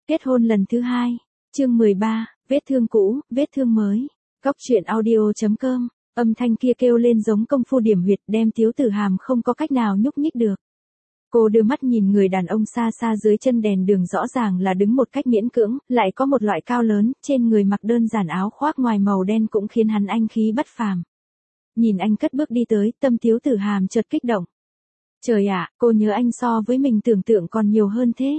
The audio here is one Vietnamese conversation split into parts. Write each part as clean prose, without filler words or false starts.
Kết hôn lần thứ 2, chương 13, vết thương cũ, vết thương mới. Góc truyện audio.com, âm thanh kia kêu lên giống công phu điểm huyệt đem Tiếu Tử Hàm không có cách nào nhúc nhích được. Cô đưa mắt nhìn người đàn ông xa xa dưới chân đèn đường rõ ràng là đứng một cách miễn cưỡng, lại có một loại cao lớn, trên người mặc đơn giản áo khoác ngoài màu đen cũng khiến hắn anh khí bất phàm. Nhìn anh cất bước đi tới, tâm Tiếu Tử Hàm chợt kích động. Trời ạ, cô nhớ anh so với mình tưởng tượng còn nhiều hơn thế.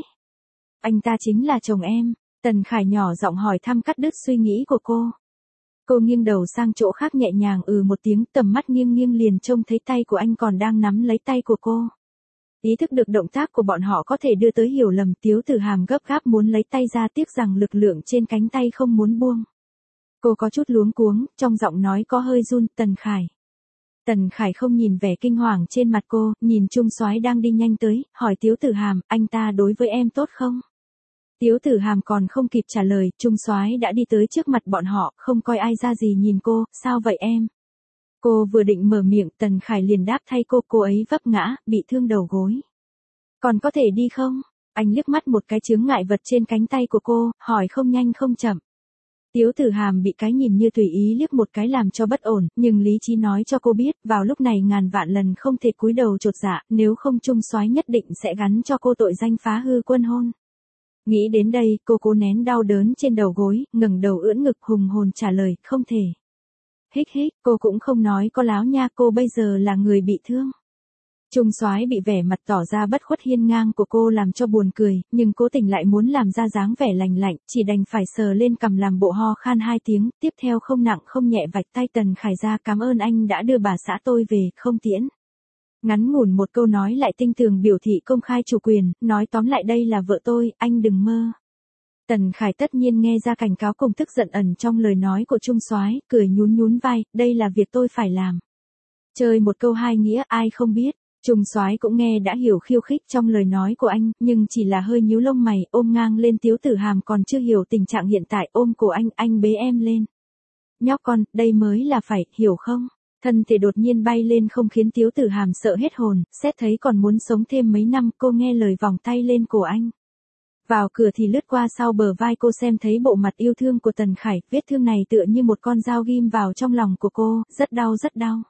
Anh ta chính là chồng em, Tần Khải nhỏ giọng hỏi thăm cắt đứt suy nghĩ của cô. Cô nghiêng đầu sang chỗ khác nhẹ nhàng một tiếng, tầm mắt nghiêng nghiêng liền trông thấy tay của anh còn đang nắm lấy tay của cô. Ý thức được động tác của bọn họ có thể đưa tới hiểu lầm, Tiếu Tử Hàm gấp gáp muốn lấy tay ra, tiếc rằng lực lượng trên cánh tay không muốn buông. Cô có chút luống cuống, trong giọng nói có hơi run, Tần Khải. Tần Khải không nhìn vẻ kinh hoàng trên mặt cô, nhìn Trung Soái đang đi nhanh tới, hỏi Tiếu Tử Hàm, anh ta đối với em tốt không? Tiếu Tử Hàm còn không kịp trả lời, Trung Soái đã đi tới trước mặt bọn họ, không coi ai ra gì nhìn cô, sao vậy em? Cô vừa định mở miệng, Tần Khải liền đáp thay cô ấy vấp ngã, bị thương đầu gối. Còn có thể đi không? Anh liếc mắt một cái chướng ngại vật trên cánh tay của cô, hỏi không nhanh không chậm. Tiếu Tử Hàm bị cái nhìn như tùy ý liếc một cái làm cho bất ổn, nhưng lý trí nói cho cô biết, vào lúc này ngàn vạn lần không thể cúi đầu chột dạ, nếu không Trung Soái nhất định sẽ gắn cho cô tội danh phá hư quân hôn. Nghĩ đến đây, cô cố nén đau đớn trên đầu gối, ngẩng đầu ưỡn ngực hùng hồn trả lời, không thể. Hích hích, cô cũng không nói có láo nha, cô bây giờ là người bị thương. Trung Soái bị vẻ mặt tỏ ra bất khuất hiên ngang của cô làm cho buồn cười, nhưng cố tình lại muốn làm ra dáng vẻ lành lạnh, chỉ đành phải sờ lên cằm làm bộ ho khan 2 tiếng, tiếp theo không nặng không nhẹ vạch tay Tần Khải ra, cảm ơn anh đã đưa bà xã tôi về, không tiễn. Ngắn ngủn một câu nói lại tinh tường biểu thị công khai chủ quyền, nói tóm lại đây là vợ tôi, anh đừng mơ. Tần Khải tất nhiên nghe ra cảnh cáo cùng tức giận ẩn trong lời nói của Trung Soái, cười nhún nhún vai, đây là việc tôi phải làm. Chơi một câu hai nghĩa, ai không biết. Trung Soái cũng nghe đã hiểu khiêu khích trong lời nói của anh, nhưng chỉ là hơi nhíu lông mày, ôm ngang lên Tiếu Tử Hàm còn chưa hiểu tình trạng hiện tại, ôm cổ anh bế em lên. Nhóc con, đây mới là phải, hiểu không? Thân thể đột nhiên bay lên không khiến Tiếu Tử Hàm sợ hết hồn, xét thấy còn muốn sống thêm mấy năm, cô nghe lời vòng tay lên cổ anh. Vào cửa thì lướt qua sau bờ vai cô xem thấy bộ mặt yêu thương của Tần Khải, vết thương này tựa như một con dao ghim vào trong lòng của cô, rất đau rất đau.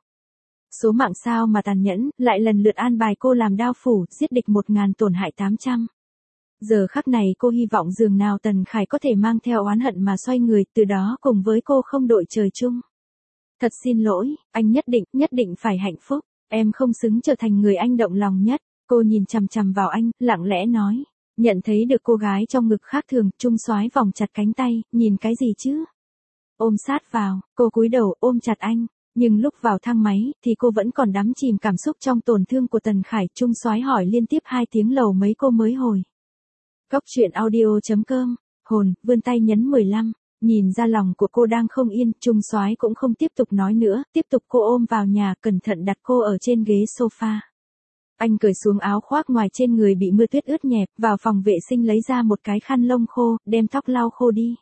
Số mạng sao mà tàn nhẫn, lại lần lượt an bài cô làm đao phủ, giết địch 1000 tổn hại 800. Giờ khắc này cô hy vọng dường nào Tần Khải có thể mang theo oán hận mà xoay người, từ đó cùng với cô không đội trời chung. Thật xin lỗi, anh nhất định phải hạnh phúc, em không xứng trở thành người anh động lòng nhất. Cô nhìn chằm chằm vào anh, lặng lẽ nói. Nhận thấy được cô gái trong ngực khác thường, Trung Soái vòng chặt cánh tay, nhìn cái gì chứ? Ôm sát vào, cô cúi đầu ôm chặt anh. Nhưng lúc vào thang máy, thì cô vẫn còn đắm chìm cảm xúc trong tổn thương của Tần Khải. Trung Soái hỏi liên tiếp 2 tiếng lầu mấy cô mới hồi. Góc truyện audio.com, hồn, vươn tay nhấn 15. Nhìn ra lòng của cô đang không yên, Trung Soái cũng không tiếp tục nói nữa, tiếp tục cô ôm vào nhà, cẩn thận đặt cô ở trên ghế sofa. Anh cởi xuống áo khoác ngoài trên người bị mưa tuyết ướt nhẹp, vào phòng vệ sinh lấy ra một cái khăn lông khô, đem tóc lau khô đi.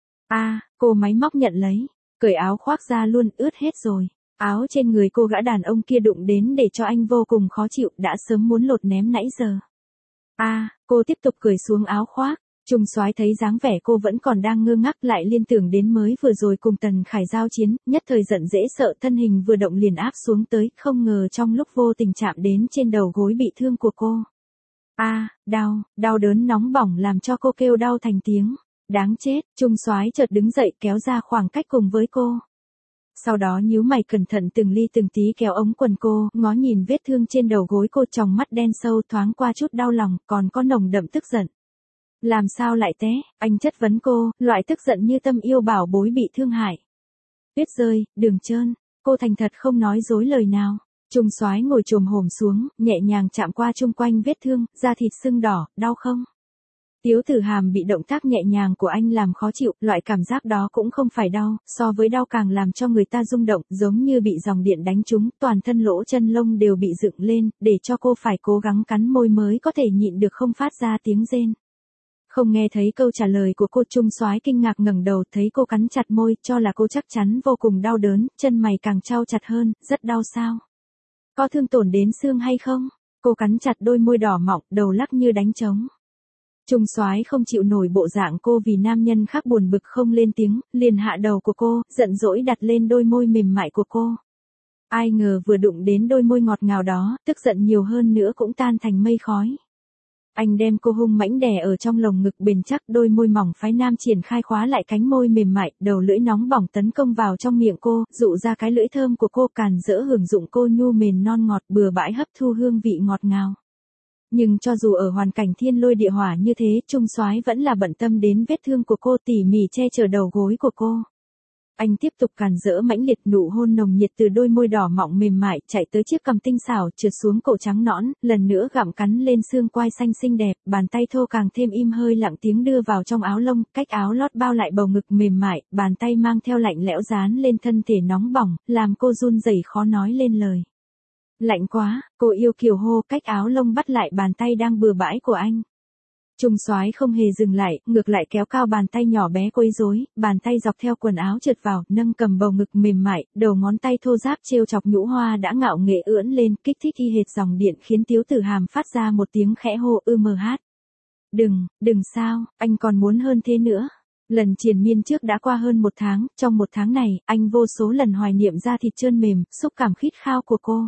Cô máy móc nhận lấy, cởi áo khoác ra luôn, ướt hết rồi. Áo trên người cô gã đàn ông kia đụng đến để cho anh vô cùng khó chịu, đã sớm muốn lột ném nãy giờ. Cô tiếp tục cởi xuống áo khoác. Trung Soái thấy dáng vẻ cô vẫn còn đang ngơ ngác, lại liên tưởng đến mới vừa rồi cùng Tần Khải giao chiến, nhất thời giận dễ sợ, thân hình vừa động liền áp xuống tới, không ngờ trong lúc vô tình chạm đến trên đầu gối bị thương của cô. Đau đớn nóng bỏng làm cho cô kêu đau thành tiếng. Đáng chết, Trung Soái chợt đứng dậy kéo ra khoảng cách cùng với cô. Sau đó nhíu mày cẩn thận từng ly từng tí kéo ống quần cô, ngó nhìn vết thương trên đầu gối cô, tròng mắt đen sâu thoáng qua chút đau lòng, còn có nồng đậm tức giận. Làm sao lại té? Anh chất vấn cô, loại tức giận như tâm yêu bảo bối bị thương hại. Tuyết rơi, đường trơn, cô thành thật không nói dối lời nào. Trung Soái ngồi chồm hổm xuống, nhẹ nhàng chạm qua chung quanh vết thương, da thịt sưng đỏ, đau không? Tiếu Tử Hàm bị động tác nhẹ nhàng của anh làm khó chịu, loại cảm giác đó cũng không phải đau, so với đau càng làm cho người ta rung động, giống như bị dòng điện đánh trúng, toàn thân lỗ chân lông đều bị dựng lên, để cho cô phải cố gắng cắn môi mới có thể nhịn được không phát ra tiếng rên. Không nghe thấy câu trả lời của cô, Trung Soái kinh ngạc ngẩng đầu, thấy cô cắn chặt môi, cho là cô chắc chắn vô cùng đau đớn, chân mày càng chau chặt hơn, rất đau sao? Có thương tổn đến xương hay không? Cô cắn chặt đôi môi đỏ mọng, đầu lắc như đánh trống. Trung soái không chịu nổi bộ dạng cô vì nam nhân khác buồn bực không lên tiếng, liền hạ đầu của cô, giận dỗi đặt lên đôi môi mềm mại của cô. Ai ngờ vừa đụng đến đôi môi ngọt ngào đó, tức giận nhiều hơn nữa cũng tan thành mây khói. Anh đem cô hung mãnh đè ở trong lồng ngực bền chắc, đôi môi mỏng phái nam triển khai khóa lại cánh môi mềm mại, đầu lưỡi nóng bỏng tấn công vào trong miệng cô, dụ ra cái lưỡi thơm của cô, càn rỡ hưởng dụng cô nhu mềm non ngọt, bừa bãi hấp thu hương vị ngọt ngào. Nhưng cho dù ở hoàn cảnh thiên lôi địa hỏa như thế, Trung soái vẫn là bận tâm đến vết thương của cô, tỉ mỉ che chở đầu gối của cô. Anh tiếp tục càn rỡ mãnh liệt, nụ hôn nồng nhiệt từ đôi môi đỏ mọng mềm mại chạy tới chiếc cằm tinh xảo, trượt xuống cổ trắng nõn, lần nữa gặm cắn lên xương quai xanh xinh đẹp, bàn tay thô càng thêm im hơi lặng tiếng đưa vào trong áo lông, cách áo lót bao lại bầu ngực mềm mại, bàn tay mang theo lạnh lẽo dán lên thân thể nóng bỏng, làm cô run rẩy khó nói lên lời. Lạnh quá, cô yêu kiều hô, cách áo lông bắt lại bàn tay đang bừa bãi của anh. Trung soái không hề dừng lại, ngược lại kéo cao bàn tay nhỏ bé quấy rối, bàn tay dọc theo quần áo trượt vào, nâng cầm bầu ngực mềm mại, đầu ngón tay thô ráp trêu chọc nhũ hoa đã ngạo nghễ ưỡn lên, kích thích y hệt dòng điện khiến Tiếu Tử Hàm phát ra một tiếng khẽ hô hát. Đừng sao, anh còn muốn hơn thế nữa. Lần triền miên trước đã qua hơn 1 tháng, trong 1 tháng này, anh vô số lần hoài niệm da thịt trơn mềm, xúc cảm khít khao của cô.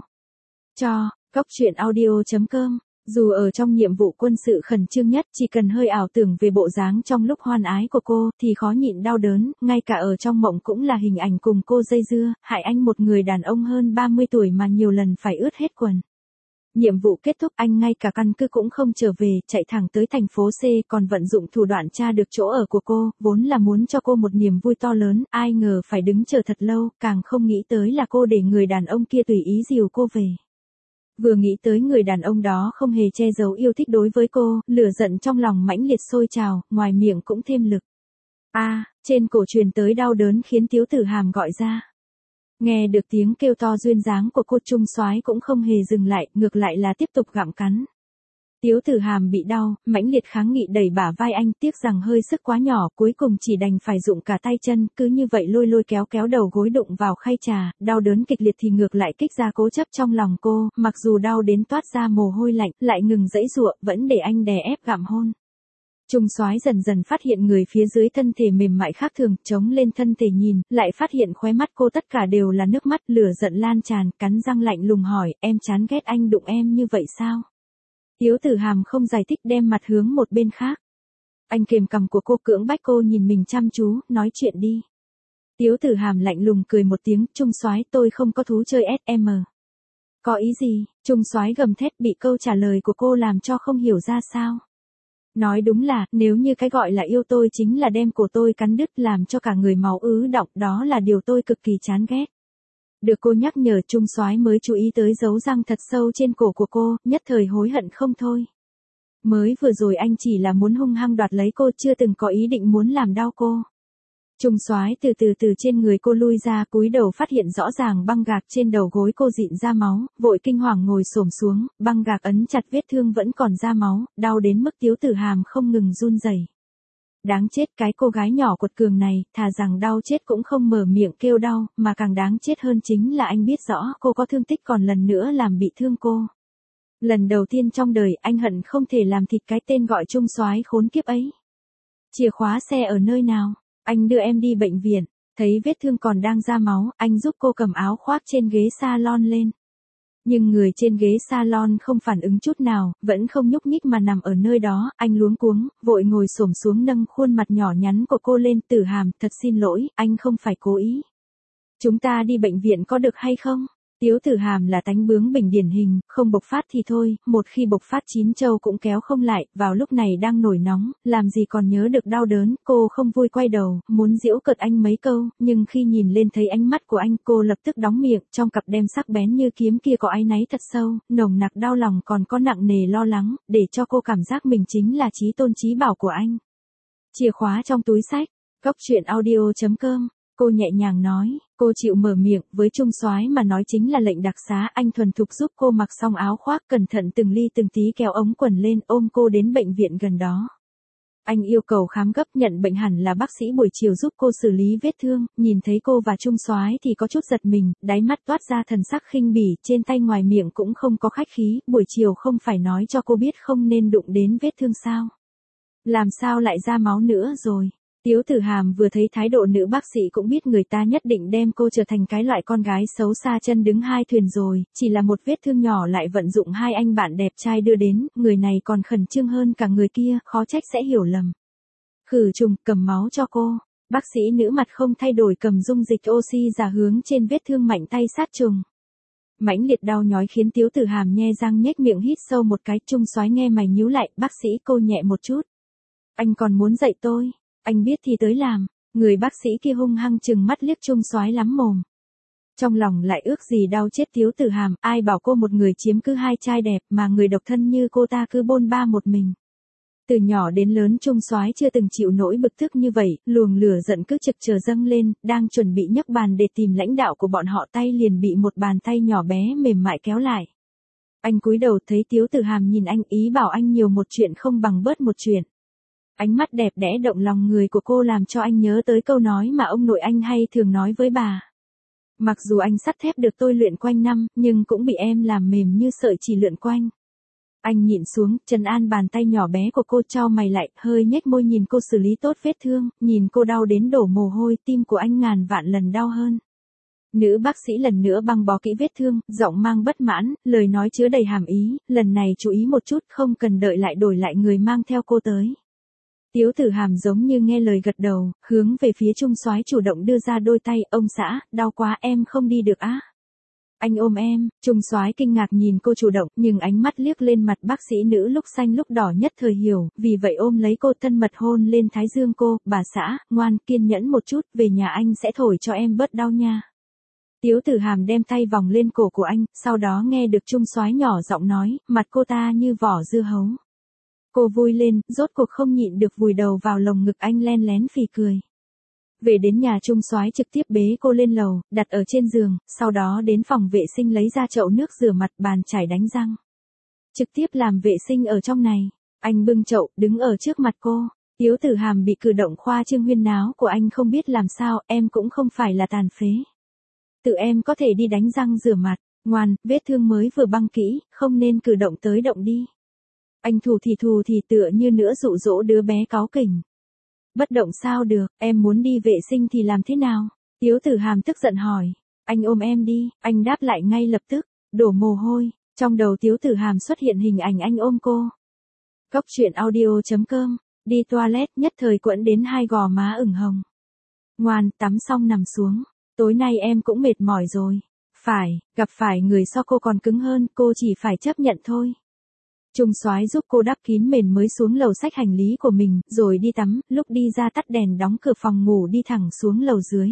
Góc truyện audio.com. Dù ở trong nhiệm vụ quân sự khẩn trương nhất, chỉ cần hơi ảo tưởng về bộ dáng trong lúc hoan ái của cô, thì khó nhịn đau đớn, ngay cả ở trong mộng cũng là hình ảnh cùng cô dây dưa, hại anh một người đàn ông hơn 30 tuổi mà nhiều lần phải ướt hết quần. Nhiệm vụ kết thúc, anh ngay cả căn cứ cũng không trở về, chạy thẳng tới thành phố C, còn vận dụng thủ đoạn tra được chỗ ở của cô, vốn là muốn cho cô một niềm vui to lớn, ai ngờ phải đứng chờ thật lâu, càng không nghĩ tới là cô để người đàn ông kia tùy ý dìu cô về. Vừa nghĩ tới người đàn ông đó không hề che giấu yêu thích đối với cô, lửa giận trong lòng mãnh liệt sôi trào, ngoài miệng cũng thêm lực. Trên cổ truyền tới đau đớn khiến Tiếu Tử Hàm gọi ra. Nghe được tiếng kêu to duyên dáng của cô, Trung soái cũng không hề dừng lại, ngược lại là tiếp tục gặm cắn. Tiếu Tử Hàm bị đau, mãnh liệt kháng nghị đẩy bả vai anh, tiếc rằng hơi sức quá nhỏ, cuối cùng chỉ đành phải dụng cả tay chân, cứ như vậy lôi kéo đầu gối đụng vào khay trà, đau đớn kịch liệt thì ngược lại kích ra cố chấp trong lòng cô, mặc dù đau đến toát ra mồ hôi lạnh, lại ngừng giãy giụa, vẫn để anh đè ép gặm hôn. Trung soái dần dần phát hiện người phía dưới thân thể mềm mại khác thường, chống lên thân thể nhìn, lại phát hiện khóe mắt cô tất cả đều là nước mắt, lửa giận lan tràn, cắn răng lạnh lùng hỏi, em chán ghét anh đụng em như vậy sao? Tiếu Tử Hàm không giải thích, đem mặt hướng một bên khác. Anh kềm cằm của cô, cưỡng bách cô nhìn mình chăm chú, nói chuyện đi. Tiếu Tử Hàm lạnh lùng cười một tiếng, Trung soái, tôi không có thú chơi SM. Có ý gì? Trung soái gầm thét, bị câu trả lời của cô làm cho không hiểu ra sao. Nói đúng là, nếu như cái gọi là yêu tôi chính là đem cổ tôi cắn đứt làm cho cả người máu ứ đọng, đó là điều tôi cực kỳ chán ghét. Được cô nhắc nhở, Trung soái mới chú ý tới dấu răng thật sâu trên cổ của cô, nhất thời hối hận không thôi. Mới vừa rồi anh chỉ là muốn hung hăng đoạt lấy cô, chưa từng có ý định muốn làm đau cô. Trung soái từ trên người cô lui ra, cúi đầu phát hiện rõ ràng băng gạc trên đầu gối cô dịn ra máu, vội kinh hoàng ngồi xổm xuống, băng gạc ấn chặt vết thương vẫn còn ra máu, đau đến mức Tiếu Tử Hàm không ngừng run rẩy. Đáng chết, cái cô gái nhỏ quật cường này, thà rằng đau chết cũng không mở miệng kêu đau, mà càng đáng chết hơn chính là anh biết rõ cô có thương tích còn lần nữa làm bị thương cô. Lần đầu tiên trong đời anh hận không thể làm thịt cái tên gọi Trung soái khốn kiếp ấy. Chìa khóa xe ở nơi nào? Anh đưa em đi bệnh viện. Thấy vết thương còn đang ra máu, anh giúp cô cầm áo khoác trên ghế salon lên. Nhưng người trên ghế salon không phản ứng chút nào, vẫn không nhúc nhích mà nằm ở nơi đó, anh luống cuống, vội ngồi xổm xuống nâng khuôn mặt nhỏ nhắn của cô lên, Tử Hàm, thật xin lỗi, anh không phải cố ý. Chúng ta đi bệnh viện có được hay không? Tiếu Tử Hàm là tánh bướng bỉnh điển hình, không bộc phát thì thôi, một khi bộc phát chín châu cũng kéo không lại, vào lúc này đang nổi nóng, làm gì còn nhớ được đau đớn, cô không vui quay đầu, muốn giễu cợt anh mấy câu, nhưng khi nhìn lên thấy ánh mắt của anh, cô lập tức đóng miệng, trong cặp đem sắc bén như kiếm kia có áy náy thật sâu, nồng nặc đau lòng còn có nặng nề lo lắng, để cho cô cảm giác mình chính là chí tôn chí bảo của anh. Chìa khóa trong túi xách, góc truyện audio.com. Cô nhẹ nhàng nói, cô chịu mở miệng, với Trung soái mà nói chính là lệnh đặc xá, anh thuần thục giúp cô mặc xong áo khoác, cẩn thận từng ly từng tí kéo ống quần lên, ôm cô đến bệnh viện gần đó. Anh yêu cầu khám gấp, nhận bệnh hẳn là bác sĩ buổi chiều giúp cô xử lý vết thương, nhìn thấy cô và Trung soái thì có chút giật mình, đáy mắt toát ra thần sắc khinh bỉ, trên tay ngoài miệng cũng không có khách khí, buổi chiều không phải nói cho cô biết không nên đụng đến vết thương sao? Làm sao lại ra máu nữa rồi? Tiếu Tử Hàm vừa thấy thái độ nữ bác sĩ cũng biết người ta nhất định đem cô trở thành cái loại con gái xấu xa chân đứng hai thuyền rồi, chỉ là một vết thương nhỏ lại vận dụng hai anh bạn đẹp trai đưa đến, người này còn khẩn trương hơn cả người kia, khó trách sẽ hiểu lầm. Khử trùng, cầm máu cho cô. Bác sĩ nữ mặt không thay đổi cầm dung dịch oxy giả hướng trên vết thương mạnh tay sát trùng. Mãnh liệt đau nhói khiến Tiếu Tử Hàm nhe răng nhếch miệng hít sâu một cái, Trung Soái nghe mày nhíu lại, bác sĩ cô nhẹ một chút. Anh còn muốn dạy tôi, anh biết thì tới làm. Người bác sĩ kia hung hăng chừng mắt liếc Trung Soái lắm mồm. Trong lòng lại ước gì đau chết Tiếu Tử Hàm, ai bảo cô một người chiếm cứ hai trai đẹp mà người độc thân như cô ta cứ bôn ba một mình. Từ nhỏ đến lớn Trung Soái chưa từng chịu nỗi bực tức như vậy, luồng lửa giận cứ trực chờ dâng lên, đang chuẩn bị nhấc bàn để tìm lãnh đạo của bọn họ tay liền bị một bàn tay nhỏ bé mềm mại kéo lại. Anh cúi đầu thấy Tiếu Tử Hàm nhìn anh, ý bảo anh nhiều một chuyện không bằng bớt một chuyện. Ánh mắt đẹp đẽ động lòng người của cô làm cho anh nhớ tới câu nói mà ông nội anh hay thường nói với bà. Mặc dù anh sắt thép được tôi luyện quanh năm, nhưng cũng bị em làm mềm như sợi chỉ lượn quanh. Anh nhịn xuống, trấn an bàn tay nhỏ bé của cô, chau mày lại, hơi nhếch môi nhìn cô xử lý tốt vết thương, nhìn cô đau đến đổ mồ hôi, tim của anh ngàn vạn lần đau hơn. Nữ bác sĩ lần nữa băng bó kỹ vết thương, giọng mang bất mãn, lời nói chứa đầy hàm ý, lần này chú ý một chút, không cần đợi lại đổi lại người mang theo cô tới. Tiếu Tử Hàm giống như nghe lời gật đầu, hướng về phía Trung Soái chủ động đưa ra đôi tay, ông xã, đau quá em không đi được á. Anh ôm em. Trung Soái kinh ngạc nhìn cô chủ động, nhưng ánh mắt liếc lên mặt bác sĩ nữ lúc xanh lúc đỏ nhất thời hiểu, vì vậy ôm lấy cô thân mật hôn lên thái dương cô, bà xã, ngoan, kiên nhẫn một chút, về nhà anh sẽ thổi cho em bớt đau nha. Tiếu Tử Hàm đem tay vòng lên cổ của anh, sau đó nghe được Trung Soái nhỏ giọng nói, mặt cô ta như vỏ dưa hấu. Cô vui lên, rốt cuộc không nhịn được vùi đầu vào lồng ngực anh len lén phì cười. Về đến nhà Trung Soái trực tiếp bế cô lên lầu, đặt ở trên giường, sau đó đến phòng vệ sinh lấy ra chậu nước rửa mặt, bàn chải đánh răng. Trực tiếp làm vệ sinh ở trong này. Anh bưng chậu, đứng ở trước mặt cô. Tiếu Tử Hàm bị cử động khoa trương huyên náo của anh không biết làm sao, em cũng không phải là tàn phế. Tự em có thể đi đánh răng rửa mặt, ngoan, vết thương mới vừa băng kỹ, không nên cử động tới động đi. Anh thù thì tựa như nữa dụ dỗ đứa bé cáu kỉnh. Bất động sao được, em muốn đi vệ sinh thì làm thế nào? Tiếu Tử Hàm tức giận hỏi. Anh ôm em đi, anh đáp lại ngay lập tức, đổ mồ hôi, trong đầu Tiếu Tử Hàm xuất hiện hình ảnh anh ôm cô. Cốc truyện audio.com, đi toilet nhất thời quẫn đến hai gò má ửng hồng. Ngoan, tắm xong nằm xuống, tối nay em cũng mệt mỏi rồi. Phải, gặp phải người so cô còn cứng hơn, cô chỉ phải chấp nhận thôi. Trung Soái giúp cô đắp kín mền mới xuống lầu xách hành lý của mình, rồi đi tắm, lúc đi ra tắt đèn đóng cửa phòng ngủ đi thẳng xuống lầu dưới.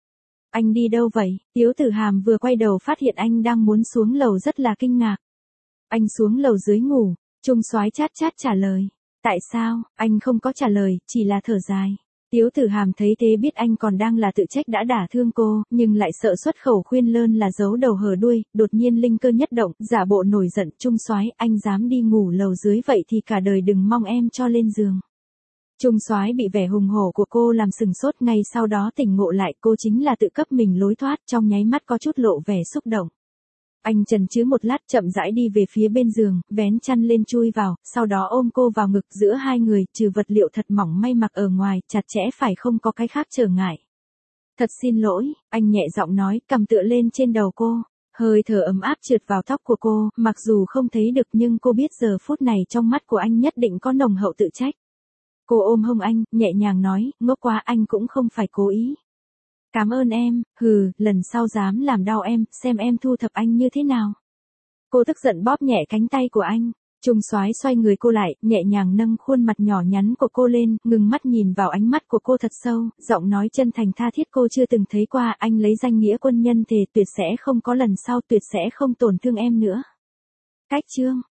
Anh đi đâu vậy? Tiếu Tử Hàm vừa quay đầu phát hiện anh đang muốn xuống lầu rất là kinh ngạc. Anh xuống lầu dưới ngủ, Trung Soái chát chát trả lời. Tại sao? Anh không có trả lời, chỉ là thở dài. Tiếu Tử Hàm thấy thế biết anh còn đang là tự trách đã đả thương cô, nhưng lại sợ xuất khẩu khuyên lơn là giấu đầu hở đuôi, đột nhiên linh cơ nhất động, giả bộ nổi giận, Trung Soái, anh dám đi ngủ lầu dưới vậy thì cả đời đừng mong em cho lên giường. Trung Soái bị vẻ hùng hổ của cô làm sừng sốt, ngay sau đó tỉnh ngộ lại cô chính là tự cấp mình lối thoát, trong nháy mắt có chút lộ vẻ xúc động. Anh chần chừ một lát chậm rãi đi về phía bên giường, vén chăn lên chui vào, sau đó ôm cô vào ngực, giữa hai người, trừ vật liệu thật mỏng may mặc ở ngoài, chặt chẽ phải không có cái khác trở ngại. Thật xin lỗi, anh nhẹ giọng nói, cầm tựa lên trên đầu cô. Hơi thở ấm áp trượt vào tóc của cô, mặc dù không thấy được nhưng cô biết giờ phút này trong mắt của anh nhất định có nồng hậu tự trách. Cô ôm hông anh, nhẹ nhàng nói, ngốc quá, anh cũng không phải cố ý. Cảm ơn em, lần sau dám làm đau em, xem em thu thập anh như thế nào. Cô tức giận bóp nhẹ cánh tay của anh. Trung Soái xoay người cô lại, nhẹ nhàng nâng khuôn mặt nhỏ nhắn của cô lên, ngừng mắt nhìn vào ánh mắt của cô thật sâu, giọng nói chân thành tha thiết cô chưa từng thấy qua, anh lấy danh nghĩa quân nhân thề tuyệt sẽ không có lần sau, tuyệt sẽ không tổn thương em nữa. Cách chương